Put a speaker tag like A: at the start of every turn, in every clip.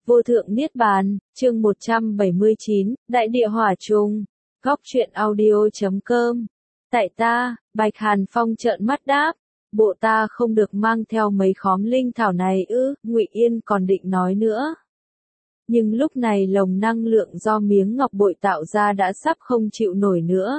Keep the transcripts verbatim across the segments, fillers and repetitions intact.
A: Vô thượng Niết Bàn, chương một trăm bảy mươi chín, Đại địa hỏa trùng. Góc truyện audio chấm com. Tại ta, Bạch Hàn Phong trợn mắt đáp, bộ ta không được mang theo mấy khóm linh thảo này ư? Ngụy Yên còn định nói nữa. Nhưng lúc này lồng năng lượng do miếng ngọc bội tạo ra đã sắp không chịu nổi nữa.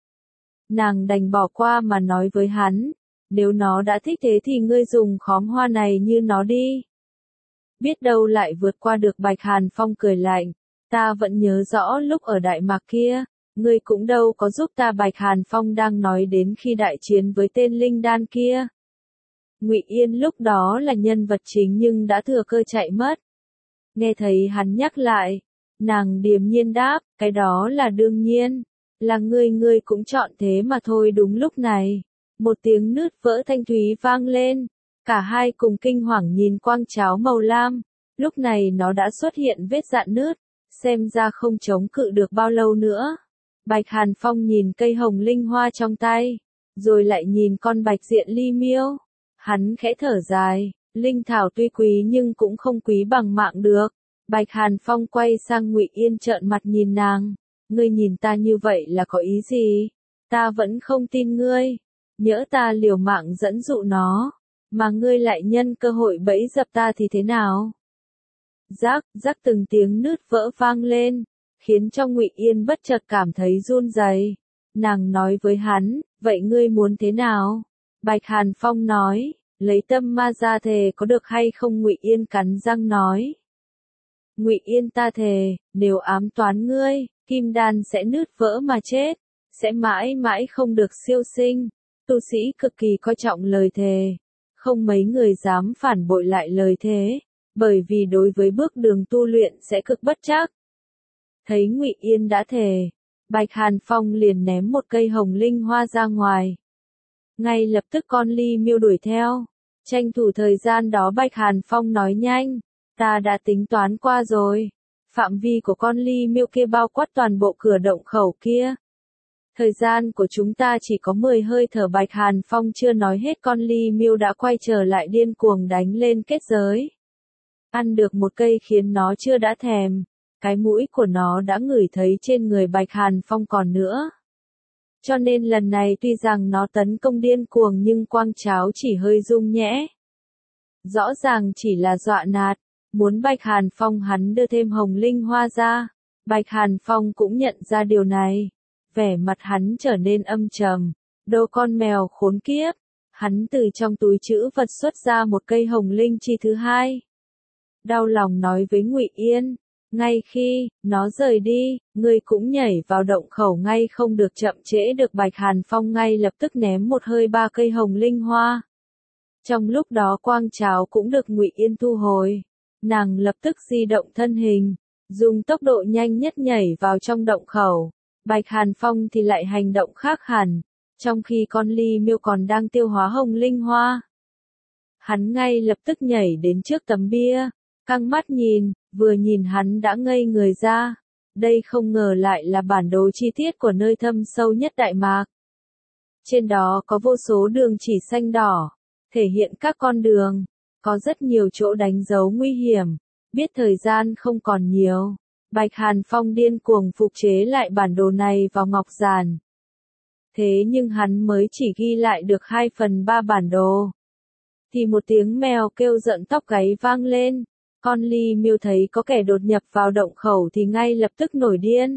A: Nàng đành bỏ qua mà nói với hắn, nếu nó đã thích thế thì ngươi dùng khóm hoa này như nó đi. Biết đâu lại vượt qua được. Bạch Hàn Phong cười lạnh, ta vẫn nhớ rõ lúc ở Đại Mạc kia, ngươi cũng đâu có giúp ta. Bạch Hàn Phong đang nói đến khi đại chiến với tên linh đan kia. Ngụy Yên lúc đó là nhân vật chính nhưng đã thừa cơ chạy mất. Nghe thấy hắn nhắc lại, nàng điềm nhiên đáp, cái đó là đương nhiên, là ngươi ngươi cũng chọn thế mà thôi. Đúng lúc này, một tiếng nứt vỡ thanh thúy vang lên. Cả hai cùng kinh hoàng nhìn quang cháo màu lam, lúc này nó đã xuất hiện vết rạn nứt, xem ra không chống cự được bao lâu nữa. Bạch Hàn Phong nhìn cây hồng linh hoa trong tay, rồi lại nhìn con bạch diện ly miêu. Hắn khẽ thở dài, linh thảo tuy quý nhưng cũng không quý bằng mạng được. Bạch Hàn Phong quay sang Ngụy Yên trợn mặt nhìn nàng, ngươi nhìn ta như vậy là có ý gì? Ta vẫn không tin ngươi, nhỡ ta liều mạng dẫn dụ nó, mà ngươi lại nhân cơ hội bẫy dập ta thì thế nào? Rắc, rắc từng tiếng nứt vỡ vang lên, khiến cho Ngụy Yên bất chợt cảm thấy run rẩy. Nàng nói với hắn, vậy ngươi muốn thế nào? Bạch Hàn Phong nói, lấy tâm ma ra thề có được hay không? Ngụy Yên cắn răng nói. Ngụy Yên, ta thề, nếu ám toán ngươi, kim đan sẽ nứt vỡ mà chết, sẽ mãi mãi không được siêu sinh. Tu sĩ cực kỳ coi trọng lời thề. Không mấy người dám phản bội lại lời thế, bởi vì đối với bước đường tu luyện sẽ cực bất trắc. Thấy Ngụy Yên đã thề, Bạch Hàn Phong liền ném một cây hồng linh hoa ra ngoài. Ngay lập tức con ly miêu đuổi theo. Tranh thủ thời gian đó Bạch Hàn Phong nói nhanh, ta đã tính toán qua rồi. Phạm vi của con ly miêu kia bao quát toàn bộ cửa động khẩu kia. Thời gian của chúng ta chỉ có mười hơi thở. Bạch Hàn Phong chưa nói hết con ly miêu đã quay trở lại điên cuồng đánh lên kết giới. Ăn được một cây khiến nó chưa đã thèm, cái mũi của nó đã ngửi thấy trên người Bạch Hàn Phong còn nữa. Cho nên lần này tuy rằng nó tấn công điên cuồng nhưng quang cháo chỉ hơi rung nhẽ. Rõ ràng chỉ là dọa nạt, muốn Bạch Hàn Phong hắn đưa thêm hồng linh hoa ra. Bạch Hàn Phong cũng nhận ra điều này. Vẻ mặt hắn trở nên âm trầm, đồ con mèo khốn kiếp. Hắn từ trong túi trữ vật xuất ra một cây hồng linh chi thứ hai. Đau lòng nói với Ngụy Yên, ngay khi nó rời đi, ngươi cũng nhảy vào động khẩu ngay, không được chậm trễ được. Bạch Hàn Phong ngay lập tức ném một hơi ba cây hồng linh hoa. Trong lúc đó quang cháo cũng được Ngụy Yên thu hồi. Nàng lập tức di động thân hình, dùng tốc độ nhanh nhất nhảy vào trong động khẩu. Bạch Hàn Phong thì lại hành động khác hẳn, trong khi con ly miêu còn đang tiêu hóa hồng linh hoa. Hắn ngay lập tức nhảy đến trước tấm bia, căng mắt nhìn, vừa nhìn hắn đã ngây người ra. Đây không ngờ lại là bản đồ chi tiết của nơi thâm sâu nhất Đại Mạc. Trên đó có vô số đường chỉ xanh đỏ, thể hiện các con đường, có rất nhiều chỗ đánh dấu nguy hiểm. Biết thời gian không còn nhiều, Bạch Hàn Phong điên cuồng phục chế lại bản đồ này vào ngọc giản. Thế nhưng hắn mới chỉ ghi lại được hai phần ba bản đồ. Thì một tiếng mèo kêu giận tóc gáy vang lên. Con ly miêu thấy có kẻ đột nhập vào động khẩu thì ngay lập tức nổi điên.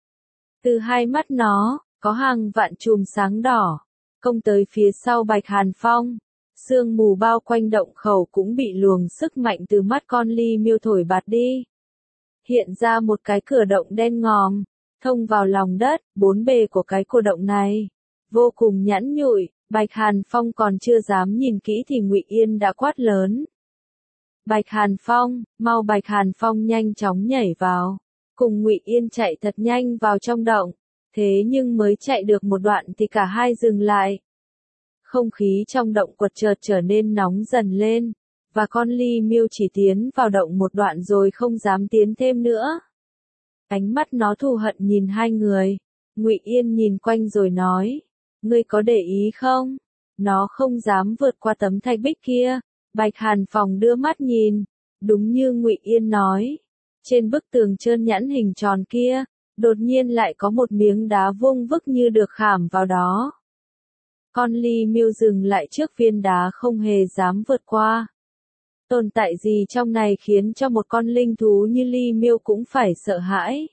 A: Từ hai mắt nó, có hàng vạn chùm sáng đỏ, công tới phía sau Bạch Hàn Phong. Sương mù bao quanh động khẩu cũng bị luồng sức mạnh từ mắt con ly miêu thổi bạt đi. Hiện ra một cái cửa động đen ngòm, thông vào lòng đất. Bốn bề của cái cửa động này vô cùng nhẵn nhụi. Bạch Hàn Phong còn chưa dám nhìn kỹ thì Ngụy Yên đã quát lớn. Bạch Hàn Phong, mau! Bạch Hàn Phong nhanh chóng nhảy vào, cùng Ngụy Yên chạy thật nhanh vào trong động. Thế nhưng mới chạy được một đoạn thì cả hai dừng lại. Không khí trong động quật chợt trở nên nóng dần lên, và con ly miêu chỉ tiến vào động một đoạn rồi không dám tiến thêm nữa. Ánh mắt nó thù hận nhìn hai người. Ngụy Yên nhìn quanh rồi nói, ngươi có để ý không? Nó không dám vượt qua tấm thạch bích kia. Bạch Hàn Phong đưa mắt nhìn, Đúng như Ngụy Yên nói, trên bức tường trơn nhẵn hình tròn kia, đột nhiên lại có một miếng đá vuông vức như được khảm vào đó. Con ly miêu dừng lại trước viên đá không hề dám vượt qua. Tồn tại gì trong này khiến cho một con linh thú như ly miêu cũng phải sợ hãi?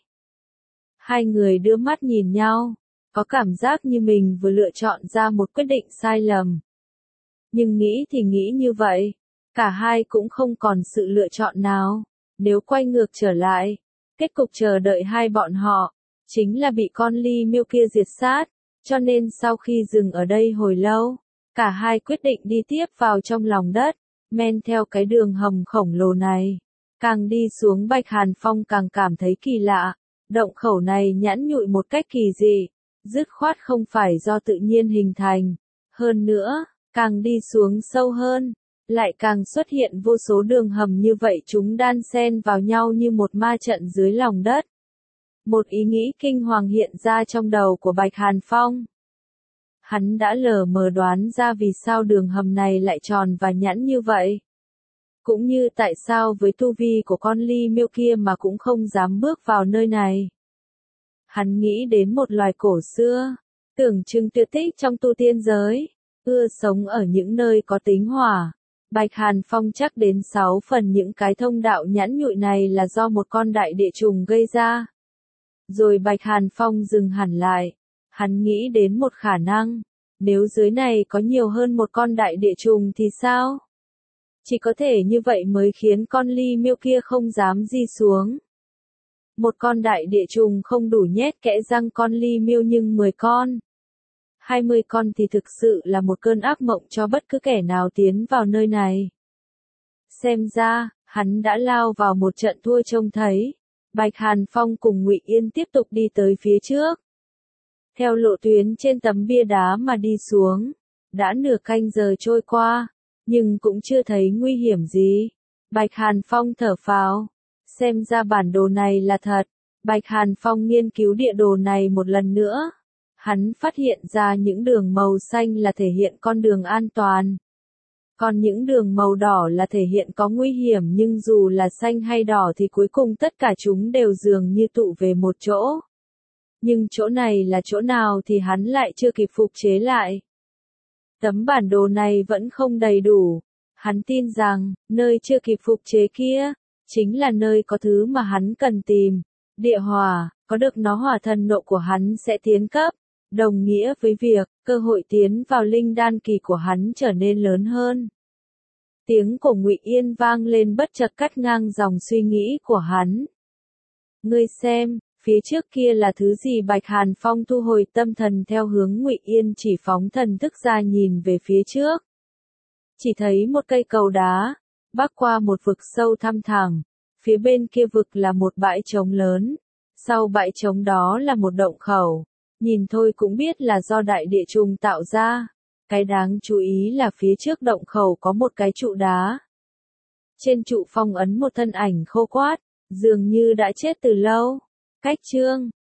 A: Hai người đưa mắt nhìn nhau, có cảm giác như mình vừa lựa chọn ra một quyết định sai lầm. Nhưng nghĩ thì nghĩ như vậy, cả hai cũng không còn sự lựa chọn nào. Nếu quay ngược trở lại, kết cục chờ đợi hai bọn họ, chính là bị con ly miêu kia diệt sát. Cho nên sau khi dừng ở đây hồi lâu, cả hai quyết định đi tiếp vào trong lòng đất, men theo cái đường hầm khổng lồ này. Càng đi xuống Bạch Hàn Phong càng cảm thấy kỳ lạ, động khẩu này nhẵn nhụi một cách kỳ dị, dứt khoát không phải do tự nhiên hình thành. Hơn nữa, càng đi xuống sâu hơn, lại càng xuất hiện vô số đường hầm như vậy, chúng đan xen vào nhau như một ma trận dưới lòng đất. Một ý nghĩ kinh hoàng hiện ra trong đầu của Bạch Hàn Phong. Hắn đã lờ mờ đoán ra vì sao đường hầm này lại tròn và nhẵn như vậy. Cũng như tại sao với tu vi của con ly miêu kia mà cũng không dám bước vào nơi này. Hắn nghĩ đến một loài cổ xưa, tưởng chừng tuyệt tích trong tu tiên giới, ưa sống ở những nơi có tính hỏa. Bạch Hàn Phong chắc đến sáu phần những cái thông đạo nhẵn nhụi này là do một con đại địa trùng gây ra. Rồi Bạch Hàn Phong dừng hẳn lại, hắn nghĩ đến một khả năng, nếu dưới này có nhiều hơn một con đại địa trùng thì sao? Chỉ có thể như vậy mới khiến con ly miêu kia không dám di xuống. Một con đại địa trùng không đủ nhét kẽ răng con ly miêu nhưng mười con, hai mươi con thì thực sự là một cơn ác mộng cho bất cứ kẻ nào tiến vào nơi này. Xem ra, hắn đã lao vào một trận thua trông thấy. Bạch Hàn Phong cùng Ngụy Yên tiếp tục đi tới phía trước. Theo lộ tuyến trên tấm bia đá mà đi xuống, đã nửa canh giờ trôi qua, nhưng cũng chưa thấy nguy hiểm gì. Bạch Hàn Phong thở phào, xem ra bản đồ này là thật. Bạch Hàn Phong nghiên cứu địa đồ này một lần nữa. Hắn phát hiện ra những đường màu xanh là thể hiện con đường an toàn. Còn những đường màu đỏ là thể hiện có nguy hiểm, nhưng dù là xanh hay đỏ thì cuối cùng tất cả chúng đều dường như tụ về một chỗ. Nhưng chỗ này là chỗ nào thì hắn lại chưa kịp phục chế lại. Tấm bản đồ này vẫn không đầy đủ. Hắn tin rằng, nơi chưa kịp phục chế kia, chính là nơi có thứ mà hắn cần tìm. Địa hỏa, có được nó hỏa thần nộ của hắn sẽ tiến cấp. Đồng nghĩa với việc, cơ hội tiến vào linh đan kỳ của hắn trở nên lớn hơn. Tiếng của Ngụy Yên vang lên bất chợt cắt ngang dòng suy nghĩ của hắn. Ngươi xem, phía trước kia là thứ gì? Bạch Hàn Phong thu hồi tâm thần theo hướng Ngụy Yên chỉ phóng thần thức ra nhìn về phía trước. Chỉ thấy một cây cầu đá, bắc qua một vực sâu thăm thẳm, phía bên kia vực là một bãi trống lớn, sau bãi trống đó là một động khẩu. Nhìn thôi cũng biết là do đại địa trùng tạo ra. Cái đáng chú ý là phía trước động khẩu có một cái trụ đá. Trên trụ phong ấn một thân ảnh khô quát, dường như đã chết từ lâu. Cách chương